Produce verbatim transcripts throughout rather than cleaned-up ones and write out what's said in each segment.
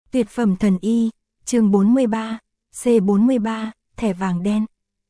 Tuyệt phẩm thần y, chương bốn mươi ba, C bốn mươi ba, thẻ vàng đen.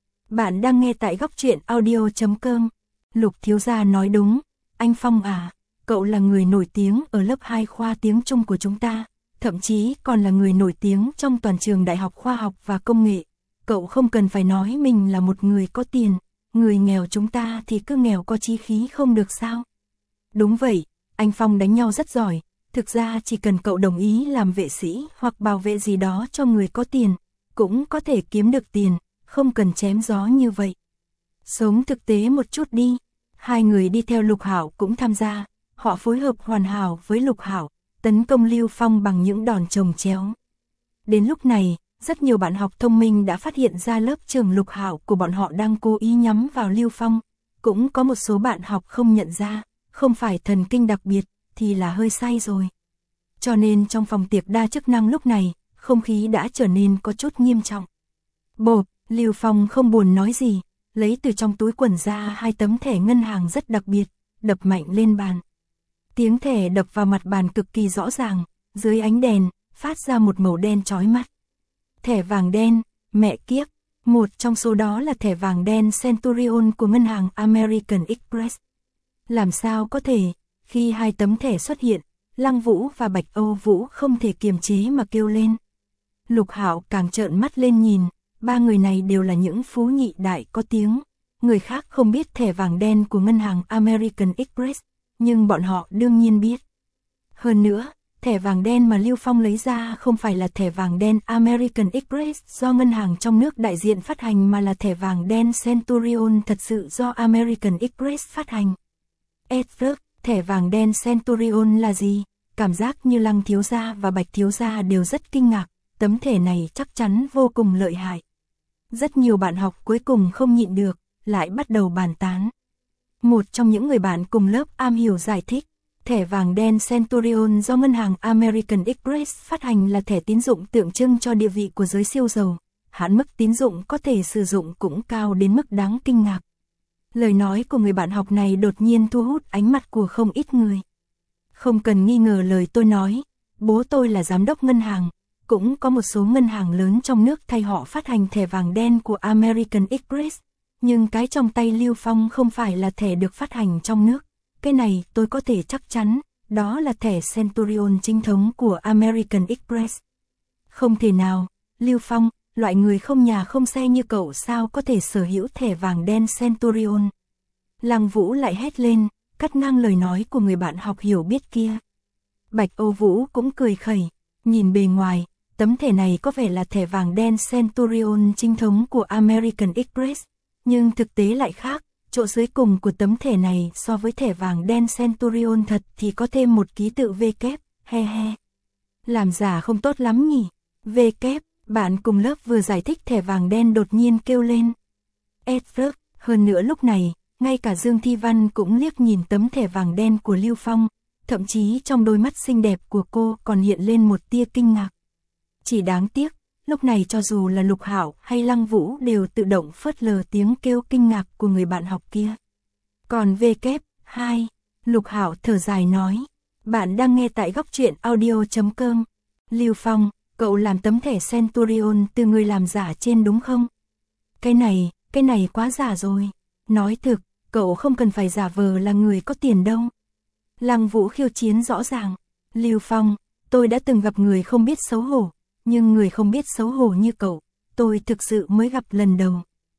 Bạn đang nghe tại góc truyện audio chấm com. Lục thiếu gia nói đúng, anh Phong à, cậu là người nổi tiếng ở lớp hai khoa tiếng Trung của chúng ta, thậm chí còn là người nổi tiếng trong toàn trường Đại học Khoa học và Công nghệ. Cậu không cần phải nói mình là một người có tiền, người nghèo chúng ta thì cứ nghèo có chí khí không được sao? Đúng vậy, anh Phong đánh nhau rất giỏi. Thực ra chỉ cần cậu đồng ý làm vệ sĩ hoặc bảo vệ gì đó cho người có tiền, cũng có thể kiếm được tiền, không cần chém gió như vậy. Sống thực tế một chút đi. Hai người đi theo Lục Hảo cũng tham gia, họ phối hợp hoàn hảo với Lục Hảo, tấn công Lưu Phong bằng những đòn chồng chéo. Đến lúc này, rất nhiều bạn học thông minh đã phát hiện ra lớp trường Lục Hảo của bọn họ đang cố ý nhắm vào Lưu Phong. Cũng có một số bạn học không nhận ra, không phải thần kinh đặc biệt, thì là hơi say rồi. Cho nên trong phòng tiệc đa chức năng lúc này, không khí đã trở nên có chút nghiêm trọng. Bộp, Lưu Phong không buồn nói gì, lấy từ trong túi quần ra hai tấm thẻ ngân hàng rất đặc biệt, đập mạnh lên bàn. Tiếng thẻ đập vào mặt bàn cực kỳ rõ ràng, dưới ánh đèn, phát ra một màu đen chói mắt. Thẻ vàng đen, mẹ kiếp, một trong số đó là thẻ vàng đen Centurion của ngân hàng American Express. Làm sao có thể? Khi hai tấm thẻ xuất hiện, Lăng Vũ và Bạch Âu Vũ không thể kiềm chế mà kêu lên. Lục Hạo càng trợn mắt lên nhìn, ba người này đều là những phú nhị đại có tiếng. Người khác không biết thẻ vàng đen của ngân hàng American Express, nhưng bọn họ đương nhiên biết. Hơn nữa, thẻ vàng đen mà Lưu Phong lấy ra không phải là thẻ vàng đen American Express do ngân hàng trong nước đại diện phát hành mà là thẻ vàng đen Centurion thật sự do American Express phát hành. Edward, thẻ vàng đen Centurion là gì? Cảm giác như Lăng thiếu gia và Bạch thiếu gia đều rất kinh ngạc, tấm thẻ này chắc chắn vô cùng lợi hại. Rất nhiều bạn học cuối cùng không nhịn được, lại bắt đầu bàn tán. Một trong những người bạn cùng lớp am hiểu giải thích, thẻ vàng đen Centurion do ngân hàng American Express phát hành là thẻ tín dụng tượng trưng cho địa vị của giới siêu giàu, hạn mức tín dụng có thể sử dụng cũng cao đến mức đáng kinh ngạc. Lời nói của người bạn học này đột nhiên thu hút ánh mắt của không ít người. Không cần nghi ngờ lời tôi nói, bố tôi là giám đốc ngân hàng, cũng có một số ngân hàng lớn trong nước thay họ phát hành thẻ vàng đen của American Express, nhưng cái trong tay Lưu Phong không phải là thẻ được phát hành trong nước, cái này tôi có thể chắc chắn, đó là thẻ Centurion chính thống của American Express. Không thể nào, Lưu Phong, loại người không nhà không xe như cậu sao có thể sở hữu thẻ vàng đen Centurion. Lăng Vũ lại hét lên, cắt ngang lời nói của người bạn học hiểu biết kia. Bạch Âu Vũ cũng cười khẩy, nhìn bề ngoài, tấm thẻ này có vẻ là thẻ vàng đen Centurion chính thống của American Express, nhưng thực tế lại khác, chỗ dưới cùng của tấm thẻ này so với thẻ vàng đen Centurion thật thì có thêm một ký tự V kép, he he. Làm giả không tốt lắm nhỉ, V kép. Bạn cùng lớp vừa giải thích thẻ vàng đen đột nhiên kêu lên. Edward, hơn nữa lúc này, ngay cả Dương Thi Văn cũng liếc nhìn tấm thẻ vàng đen của Lưu Phong, thậm chí trong đôi mắt xinh đẹp của cô còn hiện lên một tia kinh ngạc. Chỉ đáng tiếc, lúc này cho dù là Lục Hảo hay Lăng Vũ đều tự động phớt lờ tiếng kêu kinh ngạc của người bạn học kia. Còn V kép hai, Lục Hảo thở dài nói, bạn đang nghe tại góc truyện audio chấm com. Lưu Phong, cậu làm tấm thẻ Centurion từ người làm giả trên đúng không? Cái này, cái này quá giả rồi. Nói thực, cậu không cần phải giả vờ là người có tiền đâu. Lăng Vũ khiêu chiến rõ ràng. Lưu Phong, tôi đã từng gặp người không biết xấu hổ, nhưng người không biết xấu hổ như cậu, tôi thực sự mới gặp lần đầu.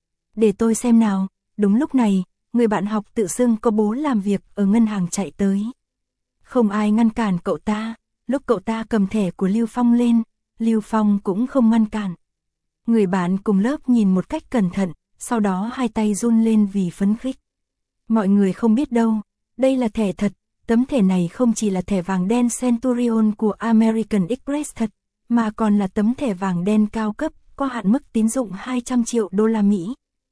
Để tôi xem nào. Đúng lúc này, người bạn học tự xưng có bố làm việc ở ngân hàng chạy tới. Không ai ngăn cản cậu ta, lúc cậu ta cầm thẻ của Lưu Phong lên, Lưu Phong cũng không ngăn cản. Người bạn cùng lớp nhìn một cách cẩn thận, sau đó hai tay run lên vì phấn khích. Mọi người không biết đâu, đây là thẻ thật, tấm thẻ này không chỉ là thẻ vàng đen Centurion của American Express thật, mà còn là tấm thẻ vàng đen cao cấp, có hạn mức tín dụng hai trăm triệu đô la Mỹ.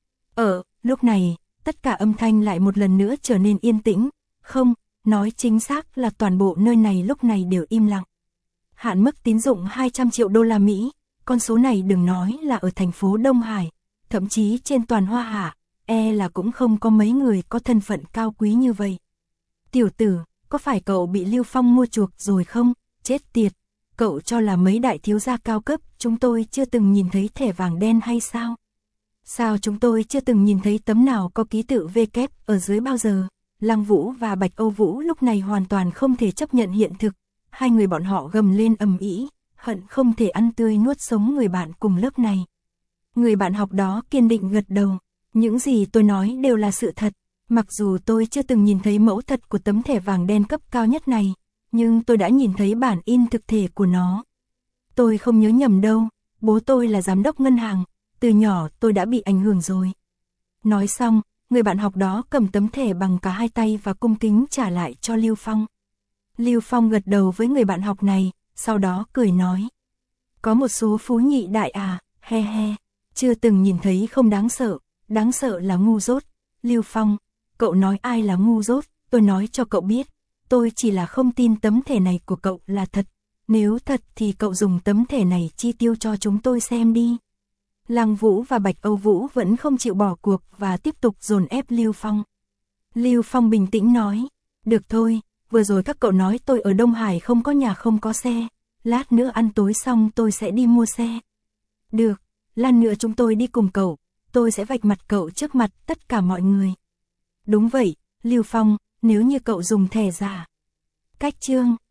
Ở lúc này, tất cả âm thanh lại một lần nữa trở nên yên tĩnh, không, nói chính xác là toàn bộ nơi này lúc này đều im lặng. Hạn mức tín dụng hai trăm triệu đô la Mỹ, con số này đừng nói là ở thành phố Đông Hải, thậm chí trên toàn Hoa Hạ, e là cũng không có mấy người có thân phận cao quý như vậy. Tiểu tử, có phải cậu bị Lưu Phong mua chuộc rồi không? Chết tiệt, cậu cho là mấy đại thiếu gia cao cấp, chúng tôi chưa từng nhìn thấy thẻ vàng đen hay sao? Sao chúng tôi chưa từng nhìn thấy tấm nào có ký tự V kép ở dưới bao giờ? Lăng Vũ và Bạch Âu Vũ lúc này hoàn toàn không thể chấp nhận hiện thực, hai người bọn họ gầm lên ầm ĩ, hận không thể ăn tươi nuốt sống người bạn cùng lớp này. Người bạn học đó kiên định gật đầu, những gì tôi nói đều là sự thật, mặc dù tôi chưa từng nhìn thấy mẫu thật của tấm thẻ vàng đen cấp cao nhất này, nhưng tôi đã nhìn thấy bản in thực thể của nó. Tôi không nhớ nhầm đâu, bố tôi là giám đốc ngân hàng, từ nhỏ tôi đã bị ảnh hưởng rồi. Nói xong, người bạn học đó cầm tấm thẻ bằng cả hai tay và cung kính trả lại cho Lưu Phong. Lưu Phong gật đầu với người bạn học này, sau đó cười nói. Có một số phú nhị đại à, he he, chưa từng nhìn thấy không đáng sợ, đáng sợ là ngu dốt. Lưu Phong, cậu nói ai là ngu dốt, tôi nói cho cậu biết, tôi chỉ là không tin tấm thẻ này của cậu là thật, nếu thật thì cậu dùng tấm thẻ này chi tiêu cho chúng tôi xem đi. Lăng Vũ và Bạch Âu Vũ vẫn không chịu bỏ cuộc và tiếp tục dồn ép Lưu Phong. Lưu Phong bình tĩnh nói, được thôi, vừa rồi các cậu nói tôi ở Đông Hải không có nhà không có xe, lát nữa ăn tối xong tôi sẽ đi mua xe. Được, lát nữa chúng tôi đi cùng cậu, tôi sẽ vạch mặt cậu trước mặt tất cả mọi người. Đúng vậy, Lưu Phong, nếu như cậu dùng thẻ giả. Cách chương